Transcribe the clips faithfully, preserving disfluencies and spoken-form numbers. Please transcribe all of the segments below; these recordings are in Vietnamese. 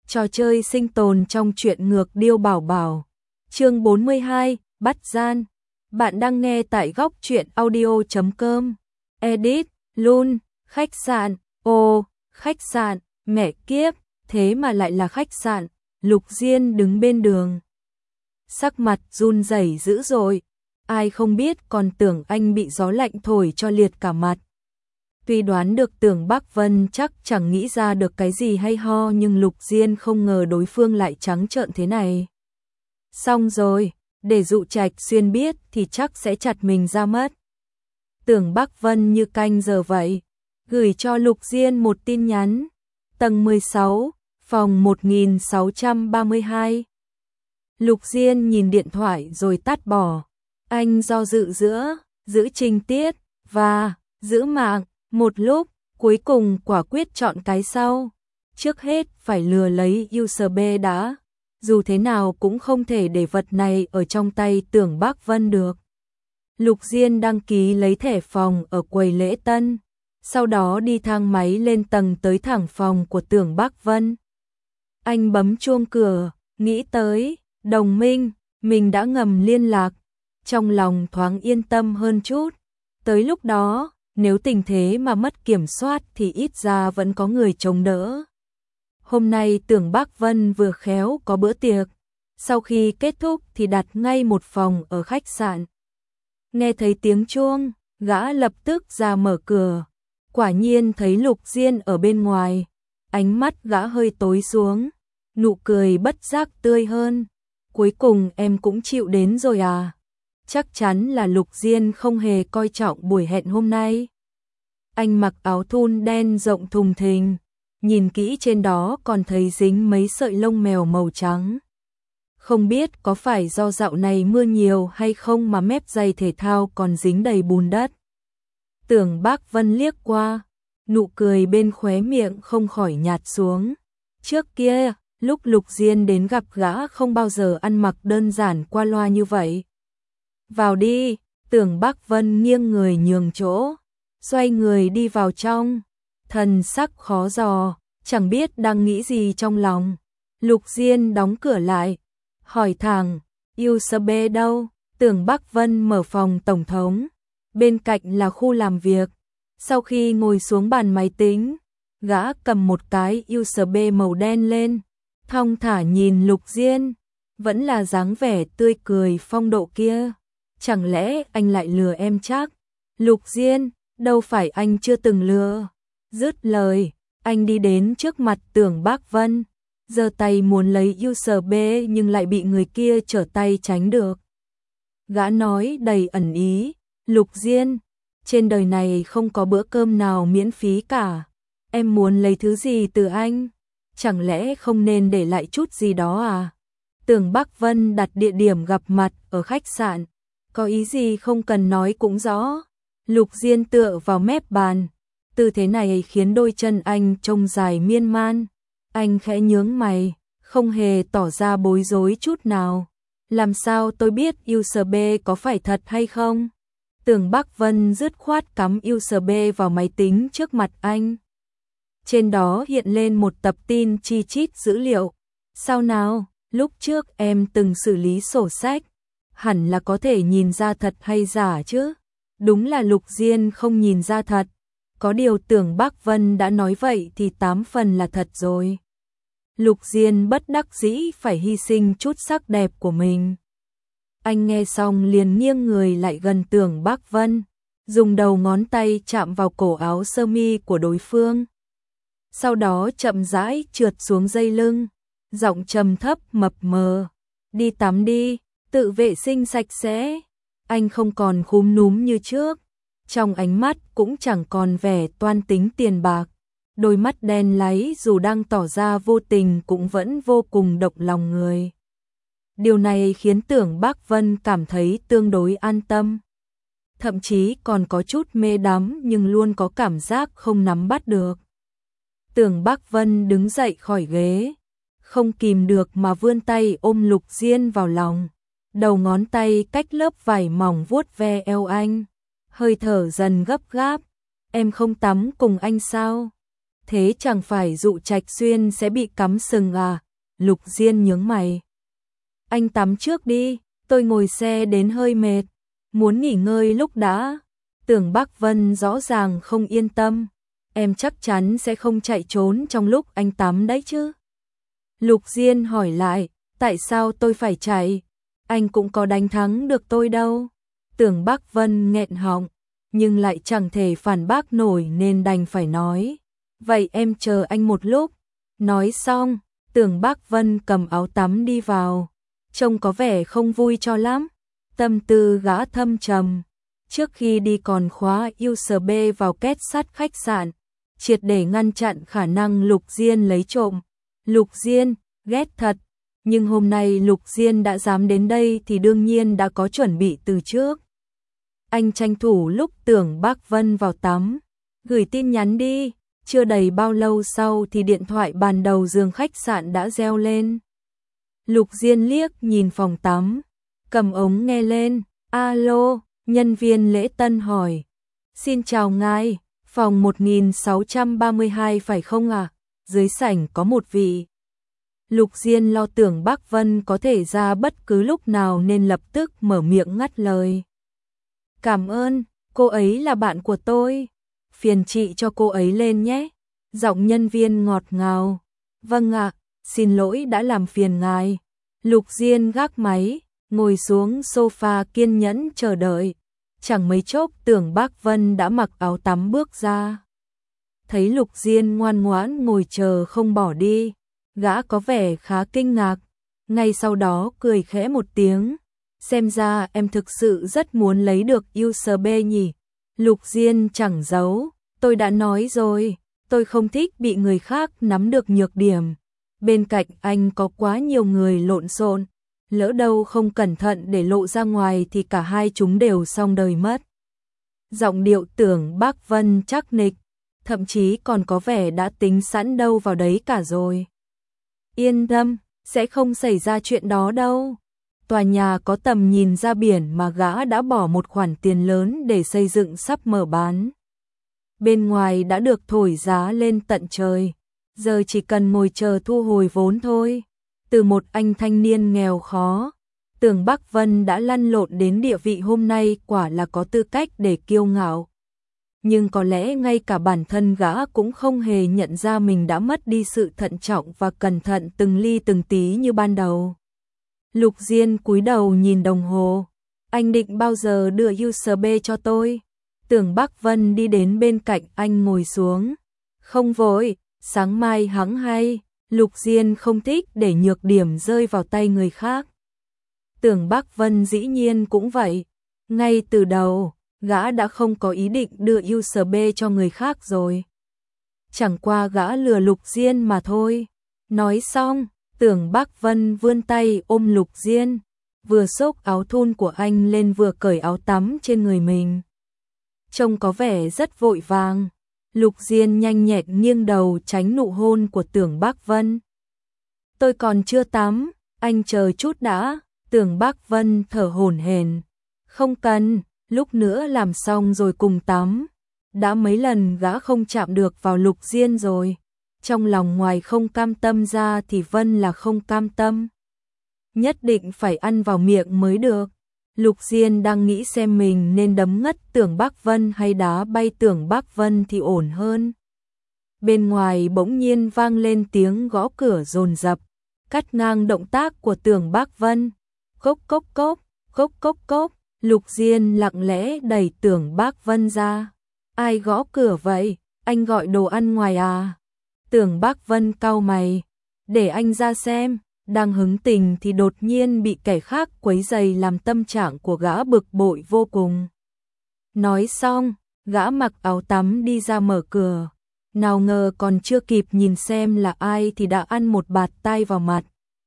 Trò chơi sinh tồn trong truyện ngược Điêu Bảo Bảo. Chương bốn mươi hai, bắt gian. Bạn đang nghe tại góc truyện audio chấm com. Edit, Lun, khách sạn, ô, khách sạn, mẹ kiếp, thế mà lại là khách sạn. Lục Diên đứng bên đường. Sắc mặt run rẩy dữ dội, ai không biết còn tưởng anh bị gió lạnh thổi cho liệt cả mặt. Tuy đoán được Tưởng Bắc Vân chắc chẳng nghĩ ra được cái gì hay ho, nhưng Lục Diên không ngờ đối phương lại trắng trợn thế này. Xong rồi, để Dụ Trạch Xuyên biết thì chắc sẽ chặt mình ra mất. Tưởng Bắc Vân như canh giờ vậy, gửi cho Lục Diên một tin nhắn. Tầng mười sáu, phòng một nghìn sáu trăm ba mươi hai. Lục Diên nhìn điện thoại rồi tắt bỏ. Anh do dự giữa, giữ trinh tiết, và giữ mạng. Một lúc, cuối cùng quả quyết chọn cái sau. Trước hết phải lừa lấy u ét bê đã. Dù thế nào cũng không thể để vật này ở trong tay Tưởng Bắc Vân được. Lục Diên đăng ký lấy thẻ phòng ở quầy lễ tân. Sau đó đi thang máy lên tầng tới thẳng phòng của Tưởng Bắc Vân. Anh bấm chuông cửa, nghĩ tới đồng minh, mình đã ngầm liên lạc. Trong lòng thoáng yên tâm hơn chút. Tới lúc đó, nếu tình thế mà mất kiểm soát thì ít ra vẫn có người chống đỡ. Hôm nay Tưởng Bắc Vân vừa khéo có bữa tiệc, sau khi kết thúc thì đặt ngay một phòng ở khách sạn. Nghe thấy tiếng chuông, gã lập tức ra mở cửa, quả nhiên thấy Lục Diên ở bên ngoài, ánh mắt gã hơi tối xuống, nụ cười bất giác tươi hơn. Cuối cùng em cũng chịu đến rồi à? Chắc chắn là Lục Diên không hề coi trọng buổi hẹn hôm nay. Anh mặc áo thun đen rộng thùng thình, nhìn kỹ trên đó còn thấy dính mấy sợi lông mèo màu trắng. Không biết có phải do dạo này mưa nhiều hay không mà mép giày thể thao còn dính đầy bùn đất. Tưởng Bắc Vân liếc qua, nụ cười bên khóe miệng không khỏi nhạt xuống. Trước kia, lúc Lục Diên đến gặp gã không bao giờ ăn mặc đơn giản qua loa như vậy. Vào đi, Tưởng Bắc Vân nghiêng người nhường chỗ, xoay người đi vào trong, thần sắc khó dò, chẳng biết đang nghĩ gì trong lòng. Lục Diên đóng cửa lại, hỏi thẳng, u ét bê đâu? Tưởng Bắc Vân mở phòng tổng thống, bên cạnh là khu làm việc. Sau khi ngồi xuống bàn máy tính, gã cầm một cái u ét bê màu đen lên, thong thả nhìn Lục Diên, vẫn là dáng vẻ tươi cười phong độ kia. Chẳng lẽ anh lại lừa em chắc? Lục Diên, đâu phải anh chưa từng lừa. Dứt lời, anh đi đến trước mặt Tưởng Bắc Vân, giơ tay muốn lấy u ét bê nhưng lại bị người kia trở tay tránh được. Gã nói đầy ẩn ý, Lục Diên, trên đời này không có bữa cơm nào miễn phí cả. Em muốn lấy thứ gì từ anh? Chẳng lẽ không nên để lại chút gì đó à? Tưởng Bắc Vân đặt địa điểm gặp mặt ở khách sạn. Có ý gì không cần nói cũng rõ. Lục Diên tựa vào mép bàn, tư thế này khiến đôi chân anh trông dài miên man. Anh khẽ nhướng mày, không hề tỏ ra bối rối chút nào. Làm sao tôi biết u ét bê có phải thật hay không? Tưởng Bắc Vân dứt khoát cắm u ét bê vào máy tính trước mặt anh. Trên đó hiện lên một tập tin chi chít dữ liệu. Sao nào, lúc trước em từng xử lý sổ sách, hẳn là có thể nhìn ra thật hay giả chứ? Đúng là Lục Diên không nhìn ra thật. Có điều Tưởng Bắc Vân đã nói vậy thì tám phần là thật rồi. Lục Diên bất đắc dĩ phải hy sinh chút sắc đẹp của mình. Anh nghe xong liền nghiêng người lại gần Tưởng Bắc Vân, dùng đầu ngón tay chạm vào cổ áo sơ mi của đối phương. Sau đó chậm rãi trượt xuống dây lưng, giọng trầm thấp mập mờ. Đi tắm đi, tự vệ sinh sạch sẽ. Anh không còn khúm núm như trước, trong ánh mắt cũng chẳng còn vẻ toan tính tiền bạc. Đôi mắt đen láy dù đang tỏ ra vô tình cũng vẫn vô cùng động lòng người. Điều này khiến Tưởng Bắc Vân cảm thấy tương đối an tâm. Thậm chí còn có chút mê đắm nhưng luôn có cảm giác không nắm bắt được. Tưởng Bắc Vân đứng dậy khỏi ghế, không kìm được mà vươn tay ôm Lục Diên vào lòng. Đầu ngón tay cách lớp vải mỏng vuốt ve eo anh, hơi thở dần gấp gáp. Em không tắm cùng anh sao? thế chẳng phải Dụ Trạch Xuyên sẽ bị cắm sừng à? Lục Diên nhướng mày. Anh tắm trước đi, tôi ngồi xe đến hơi mệt, muốn nghỉ ngơi lúc đã. Tưởng Bắc Vân rõ ràng không yên tâm, em chắc chắn sẽ không chạy trốn trong lúc anh tắm đấy chứ. Lục Diên hỏi lại, tại sao tôi phải chạy? Anh cũng có đánh thắng được tôi đâu. Tưởng Bắc Vân nghẹn họng, nhưng lại chẳng thể phản bác nổi nên đành phải nói. Vậy em chờ anh một lúc. Nói xong, Tưởng Bắc Vân cầm áo tắm đi vào. Trông có vẻ không vui cho lắm. Tâm tư gã thâm trầm. Trước khi đi còn khóa u ét bê vào két sắt khách sạn, triệt để ngăn chặn khả năng Lục Diên lấy trộm. Lục Diên, ghét thật. Nhưng hôm nay Lục Diên đã dám đến đây thì đương nhiên đã có chuẩn bị từ trước. Anh tranh thủ lúc Tưởng Bắc Vân vào tắm, gửi tin nhắn đi. Chưa đầy bao lâu sau thì điện thoại bàn đầu giường khách sạn đã reo lên. Lục Diên liếc nhìn phòng tắm, cầm ống nghe lên. Alo, nhân viên lễ tân hỏi. Xin chào ngài, phòng một nghìn sáu trăm ba mươi hai phải không ạ? À? Dưới sảnh có một vị. Lục Diên lo Tưởng Bắc Vân có thể ra bất cứ lúc nào nên lập tức mở miệng ngắt lời. Cảm ơn, cô ấy là bạn của tôi. Phiền chị cho cô ấy lên nhé. Giọng nhân viên ngọt ngào. Vâng ạ, xin lỗi đã làm phiền ngài. Lục Diên gác máy, ngồi xuống sofa kiên nhẫn chờ đợi. Chẳng mấy chốc Tưởng Bắc Vân đã mặc áo tắm bước ra. Thấy Lục Diên ngoan ngoãn ngồi chờ không bỏ đi, gã có vẻ khá kinh ngạc. Ngay sau đó cười khẽ một tiếng. Xem ra em thực sự rất muốn lấy được u ét bê nhỉ. Lục Diên chẳng giấu. Tôi đã nói rồi, tôi không thích bị người khác nắm được nhược điểm. Bên cạnh anh có quá nhiều người lộn xộn, lỡ đâu không cẩn thận để lộ ra ngoài thì cả hai chúng đều xong đời mất. Giọng điệu Tưởng Bắc Vân chắc nịch, thậm chí còn có vẻ đã tính sẵn đâu vào đấy cả rồi. Yên tâm, sẽ không xảy ra chuyện đó đâu. Tòa nhà có tầm nhìn ra biển mà gã đã bỏ một khoản tiền lớn để xây dựng sắp mở bán. Bên ngoài đã được thổi giá lên tận trời, giờ chỉ cần ngồi chờ thu hồi vốn thôi. Từ một anh thanh niên nghèo khó, Tưởng Bắc Vân đã lăn lộn đến địa vị hôm nay, quả là có tư cách để kiêu ngạo. Nhưng có lẽ ngay cả bản thân gã cũng không hề nhận ra mình đã mất đi sự thận trọng và cẩn thận từng ly từng tí như ban đầu. Lục Diên cúi đầu nhìn đồng hồ. Anh định bao giờ đưa u ét bê cho tôi? Tưởng Bắc Vân đi đến bên cạnh anh ngồi xuống. Không vội, sáng mai hẵng hay. Lục Diên không thích để nhược điểm rơi vào tay người khác. Tưởng Bắc Vân dĩ nhiên cũng vậy. Ngay từ đầu, gã đã không có ý định đưa u ét bê cho người khác rồi. Chẳng qua gã lừa Lục Diên mà thôi. Nói xong, Tưởng Bắc Vân vươn tay ôm Lục Diên, vừa xốc áo thun của anh lên vừa cởi áo tắm trên người mình. Trông có vẻ rất vội vàng. Lục Diên nhanh nhẹn nghiêng đầu tránh nụ hôn của Tưởng Bắc Vân. Tôi còn chưa tắm, anh chờ chút đã. Tưởng Bắc Vân thở hổn hển. Không cần, lúc nữa làm xong rồi cùng tắm. Đã mấy lần gã không chạm được vào Lục Diên rồi. Trong lòng ngoài không cam tâm ra thì Vân là không cam tâm. Nhất định phải ăn vào miệng mới được. Lục Diên đang nghĩ xem mình nên đấm ngất Tưởng Bắc Vân hay đá bay Tưởng Bắc Vân thì ổn hơn. Bên ngoài bỗng nhiên vang lên tiếng gõ cửa dồn dập, cắt ngang động tác của Tưởng Bắc Vân. Cốc cốc cốc, cốc cốc cốc. Lục Diên lặng lẽ đẩy Tưởng Bắc Vân ra. Ai gõ cửa vậy? Anh gọi đồ ăn ngoài à? Tưởng Bắc Vân cau mày. Để anh ra xem. Đang hứng tình thì đột nhiên bị kẻ khác quấy rầy làm tâm trạng của gã bực bội vô cùng. Nói xong, gã mặc áo tắm đi ra mở cửa. Nào ngờ còn chưa kịp nhìn xem là ai thì đã ăn một bạt tai vào mặt.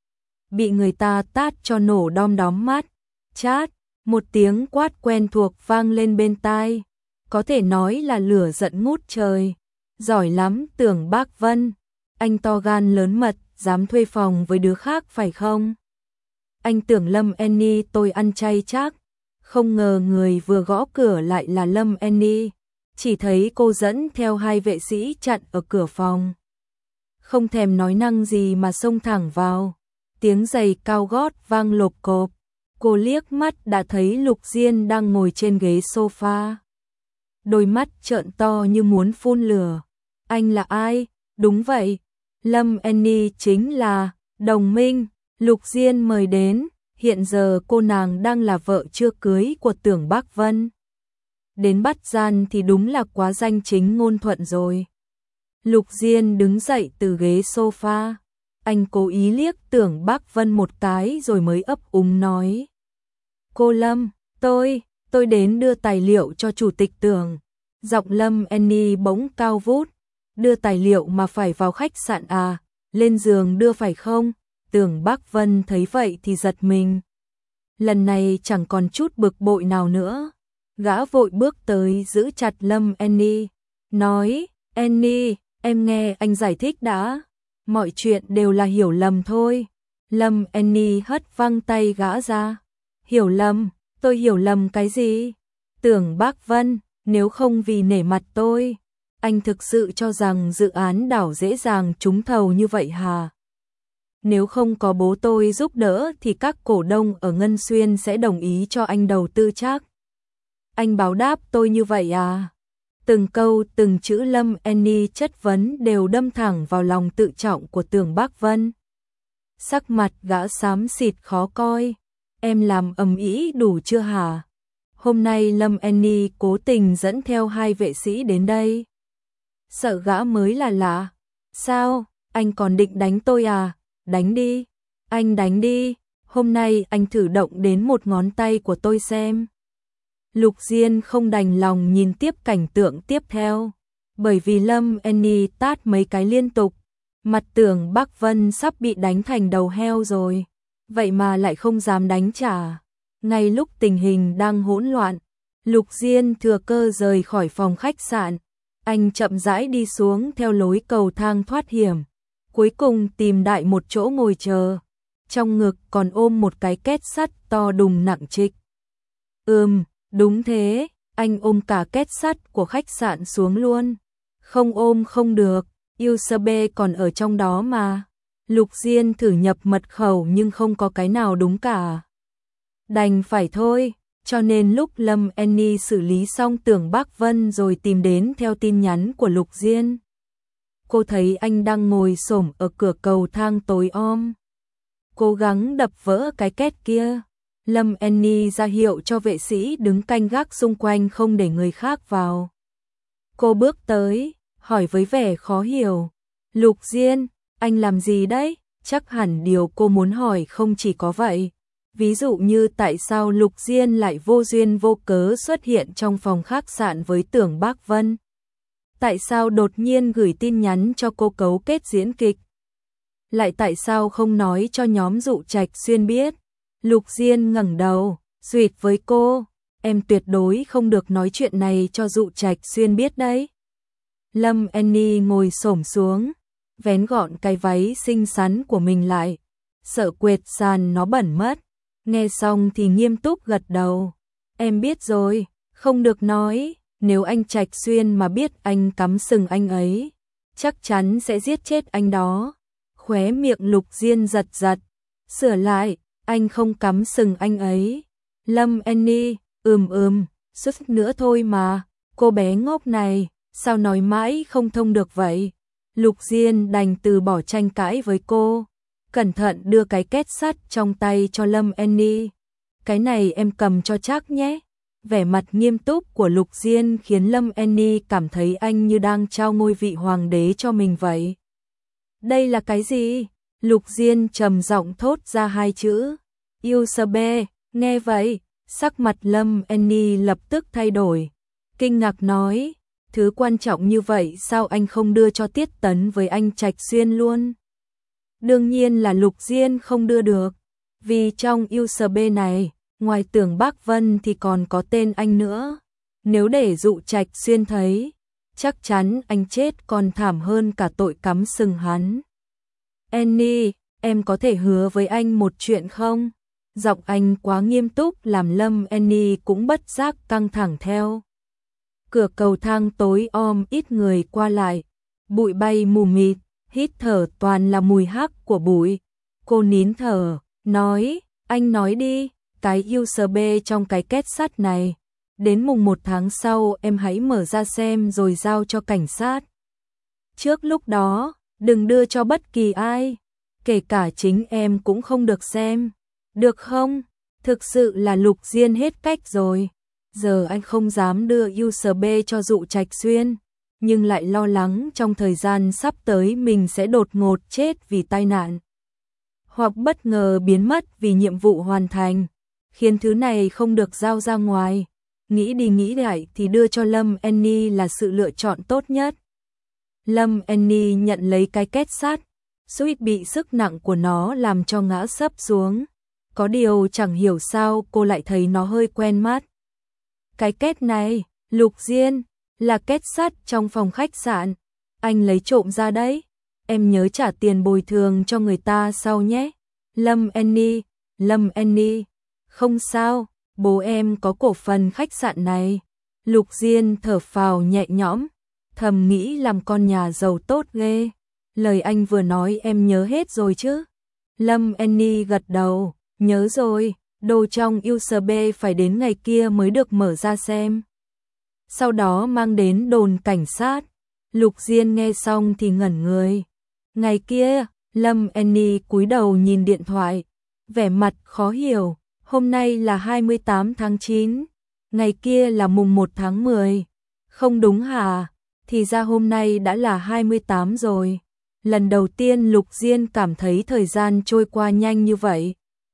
Bị người ta tát cho nổ đom đóm mắt. Chát, một tiếng quát quen thuộc vang lên bên tai. Có thể nói là lửa giận ngút trời. Giỏi lắm Tưởng Bắc Vân. Anh to gan lớn mật, dám thuê phòng với đứa khác phải không? Anh tưởng Lâm Annie tôi ăn chay chắc. Không ngờ người vừa gõ cửa lại là Lâm Annie. chỉ thấy cô dẫn theo hai vệ sĩ chặn ở cửa phòng. Không thèm nói năng gì mà xông thẳng vào. Tiếng giày cao gót vang lộp cộp. Cô liếc mắt đã thấy Lục Diên đang ngồi trên ghế sofa. Đôi mắt trợn to như muốn phun lửa. Anh là ai? Đúng vậy, Lâm Annie chính là đồng minh Lục Diên mời đến. Hiện giờ cô nàng đang là vợ chưa cưới của Tưởng Bác Vân. Đến bắt gian thì đúng là quá danh chính ngôn thuận rồi. Lục Diên đứng dậy từ ghế sofa. Anh cố ý liếc Tưởng Bác Vân một cái rồi mới ấp úng nói. Cô Lâm, tôi, tôi đến đưa tài liệu cho chủ tịch Tưởng. Giọng Lâm Annie bỗng cao vút. Đưa tài liệu mà phải vào khách sạn à, lên giường đưa phải không? Tưởng Bác Vân thấy vậy thì giật mình. Lần này chẳng còn chút bực bội nào nữa. Gã vội bước tới giữ chặt Lâm Annie. Nói, Annie, em nghe anh giải thích đã. Mọi chuyện đều là hiểu lầm thôi. Lâm Annie hất văng tay gã ra. Hiểu lầm, tôi hiểu lầm cái gì? Tưởng Bác Vân, nếu không vì nể mặt tôi, anh thực sự cho rằng dự án đảo dễ dàng trúng thầu như vậy hả? Nếu không có bố tôi giúp đỡ thì các cổ đông ở Ngân Xuyên sẽ đồng ý cho anh đầu tư chắc. Anh báo đáp tôi như vậy à? Từng câu từng chữ Lâm Annie chất vấn đều đâm thẳng vào lòng tự trọng của Tưởng Bác Vân. Sắc mặt gã xám xịt khó coi. Em làm ầm ĩ đủ chưa hả? Hôm nay Lâm Annie cố tình dẫn theo hai vệ sĩ đến đây. Sợ gã mới là lạ. Sao, anh còn định đánh tôi à? Đánh đi, anh đánh đi, hôm nay anh thử động đến một ngón tay của tôi xem. Lục Diên không đành lòng nhìn tiếp cảnh tượng tiếp theo, bởi vì Lâm Annie tát mấy cái liên tục, mặt Tưởng Bác Vân sắp bị đánh thành đầu heo rồi, vậy mà lại không dám đánh trả. Ngay lúc tình hình đang hỗn loạn, Lục Diên thừa cơ rời khỏi phòng khách sạn, anh chậm rãi đi xuống theo lối cầu thang thoát hiểm. Cuối cùng tìm đại một chỗ ngồi chờ, trong ngực còn ôm một cái két sắt to đùng nặng trịch. Ừm, đúng thế, anh ôm cả két sắt của khách sạn xuống luôn. Không ôm không được, u ét bê còn ở trong đó mà. Lục Diên thử nhập mật khẩu nhưng không có cái nào đúng cả. Đành phải thôi, cho nên lúc Lâm Annie xử lý xong Tưởng Bác Vân rồi tìm đến theo tin nhắn của Lục Diên. Cô thấy anh đang ngồi xổm ở cửa cầu thang tối om. Cố gắng đập vỡ cái két kia. Lâm Annie ra hiệu cho vệ sĩ đứng canh gác xung quanh không để người khác vào. Cô bước tới, hỏi với vẻ khó hiểu. Lục Diên, anh làm gì đấy? Chắc hẳn điều cô muốn hỏi không chỉ có vậy. Ví dụ như tại sao Lục Diên lại vô duyên vô cớ xuất hiện trong phòng khách sạn với Tưởng Bác Vân. Tại sao đột nhiên gửi tin nhắn cho cô cấu kết diễn kịch? Lại tại sao không nói cho nhóm Dụ Trạch Xuyên biết? Lục Diên ngẩng đầu, duyệt với cô, em tuyệt đối không được nói chuyện này cho Dụ Trạch Xuyên biết đấy. Lâm Annie ngồi xổm xuống, vén gọn cái váy xinh xắn của mình lại, sợ quệt sàn nó bẩn mất. Nghe xong thì nghiêm túc gật đầu. Em biết rồi, không được nói. Nếu anh Trạch Xuyên mà biết anh cắm sừng anh ấy, chắc chắn sẽ giết chết anh đó. Khóe miệng Lục Diên giật giật. Sửa lại, anh không cắm sừng anh ấy. Lâm Annie, ừm ừm, chút nữa thôi mà. Cô bé ngốc này, sao nói mãi không thông được vậy? Lục Diên đành từ bỏ tranh cãi với cô. Cẩn thận đưa cái két sắt trong tay cho Lâm Annie. Cái này em cầm cho chắc nhé. Vẻ mặt nghiêm túc của Lục Diên khiến Lâm Annie cảm thấy anh như đang trao ngôi vị hoàng đế cho mình vậy. Đây là cái gì? Lục Diên trầm giọng thốt ra hai chữ. u ét bê, nghe vậy, sắc mặt Lâm Annie lập tức thay đổi. Kinh ngạc nói, thứ quan trọng như vậy sao anh không đưa cho Tiết Tấn với anh Trạch Xuyên luôn? Đương nhiên là Lục Diên không đưa được, vì trong u ét bê này, ngoài Tưởng Bác Vân thì còn có tên anh nữa. Nếu để Dụ Trạch Xuyên thấy, chắc chắn anh chết còn thảm hơn cả tội cắm sừng hắn. Annie, em có thể hứa với anh một chuyện không? Giọng anh quá nghiêm túc làm Lâm Annie cũng bất giác căng thẳng theo. Cửa cầu thang tối om ít người qua lại, bụi bay mù mịt, hít thở toàn là mùi hắc của bụi. Cô nín thở, nói, anh nói đi, cái u ét bê trong cái két sắt này. Đến mùng một tháng sau em hãy mở ra xem rồi giao cho cảnh sát. Trước lúc đó, đừng đưa cho bất kỳ ai, kể cả chính em cũng không được xem. Được không? Thực sự là Lục Diên hết cách rồi. Giờ anh không dám đưa u ét bê cho Dụ Trạch Xuyên, nhưng lại lo lắng trong thời gian sắp tới mình sẽ đột ngột chết vì tai nạn, hoặc bất ngờ biến mất vì nhiệm vụ hoàn thành, khiến thứ này không được giao ra ngoài. Nghĩ đi nghĩ lại thì đưa cho Lâm Annie là sự lựa chọn tốt nhất. Lâm Annie nhận lấy cái két sắt, suýt bị sức nặng của nó làm cho ngã sấp xuống. Có điều chẳng hiểu sao cô lại thấy nó hơi quen mắt. Cái két này, Lục Diên, là két sắt trong phòng khách sạn. Anh lấy trộm ra đấy. Em nhớ trả tiền bồi thường cho người ta sau nhé. Lâm Annie, Lâm Annie, không sao, bố em có cổ phần khách sạn này. Lục Diên thở phào nhẹ nhõm, thầm nghĩ làm con nhà giàu tốt ghê. Lời anh vừa nói em nhớ hết rồi chứ? Lâm Annie gật đầu, nhớ rồi, đồ trong u ét bê phải đến ngày kia mới được mở ra xem. Sau đó mang đến đồn cảnh sát. Lục Diên nghe xong thì ngẩn người. Ngày kia, Lâm Annie cúi đầu nhìn điện thoại, vẻ mặt khó hiểu. Hôm nay là hai mươi tám tháng chín, ngày kia là mùng một tháng mười. Không đúng hả? Thì ra hôm nay đã là hai mươi tám rồi. Lần đầu tiên Lục Diên cảm thấy thời gian trôi qua nhanh như vậy.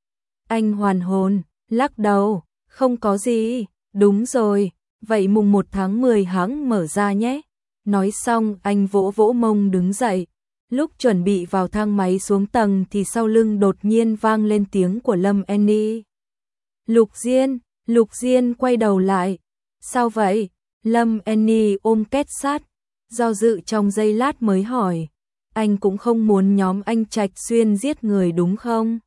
Anh hoàn hồn, lắc đầu, không có gì, đúng rồi, vậy mùng một tháng mười hãng mở ra nhé. Nói xong anh vỗ vỗ mông đứng dậy. Lúc chuẩn bị vào thang máy xuống tầng thì sau lưng đột nhiên vang lên tiếng của Lâm Annie. Lục Diên, Lục Diên quay đầu lại. Sao vậy? Lâm Annie ôm két sắt, do dự trong giây lát mới hỏi. Anh cũng không muốn nhóm anh Trạch Xuyên giết người đúng không?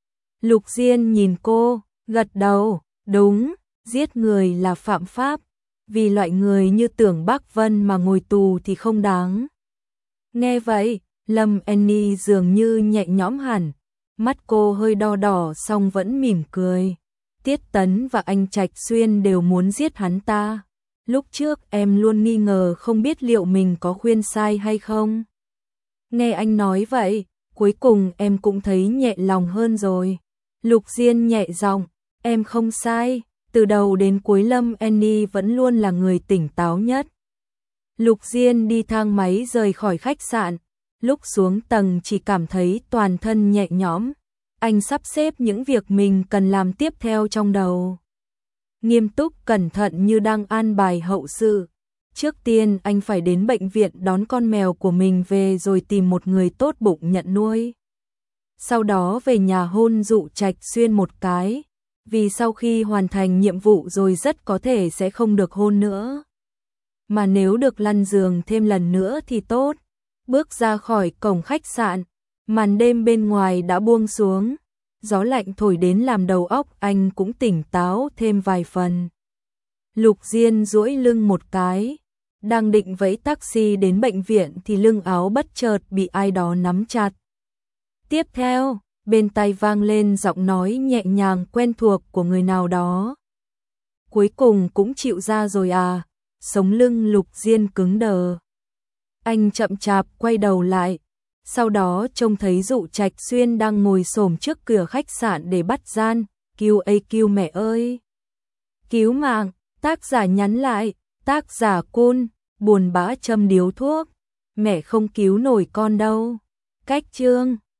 Lục Diên nhìn cô, gật đầu, đúng, giết người là phạm pháp, vì loại người như Tưởng Bắc Vân mà ngồi tù thì không đáng. Nghe vậy, Lâm Annie dường như nhẹ nhõm hẳn, mắt cô hơi đo đỏ song vẫn mỉm cười. Tiết Tấn và anh Trạch Xuyên đều muốn giết hắn ta. Lúc trước em luôn nghi ngờ không biết liệu mình có khuyên sai hay không. Nghe anh nói vậy, cuối cùng em cũng thấy nhẹ lòng hơn rồi. Lục Diên nhẹ giọng, em không sai, từ đầu đến cuối Lâm Annie vẫn luôn là người tỉnh táo nhất. Lục Diên đi thang máy rời khỏi khách sạn, lúc xuống tầng chỉ cảm thấy toàn thân nhẹ nhõm. Anh sắp xếp những việc mình cần làm tiếp theo trong đầu. Nghiêm túc cẩn thận như đang an bài hậu sự. Trước tiên anh phải đến bệnh viện đón con mèo của mình về rồi tìm một người tốt bụng nhận nuôi. Sau đó về nhà hôn Dụ Trạch Xuyên một cái, vì sau khi hoàn thành nhiệm vụ rồi rất có thể sẽ không được hôn nữa. Mà nếu được lăn giường thêm lần nữa thì tốt. Bước ra khỏi cổng khách sạn, màn đêm bên ngoài đã buông xuống. Gió lạnh thổi đến làm đầu óc anh cũng tỉnh táo thêm vài phần. Lục Diên duỗi lưng một cái, đang định vẫy taxi đến bệnh viện thì lưng áo bất chợt bị ai đó nắm chặt. Tiếp theo, bên tai vang lên giọng nói nhẹ nhàng quen thuộc của người nào đó. Cuối cùng cũng chịu ra rồi à? Sống lưng Lục Diên cứng đờ. Anh chậm chạp quay đầu lại, sau đó trông thấy Dụ Trạch Xuyên đang ngồi xổm trước cửa khách sạn để bắt gian. Cứu ây cứu mẹ ơi! Cứu mạng! Tác giả nhắn lại, tác giả Côn, buồn bã châm điếu thuốc. Mẹ không cứu nổi con đâu. Cách chương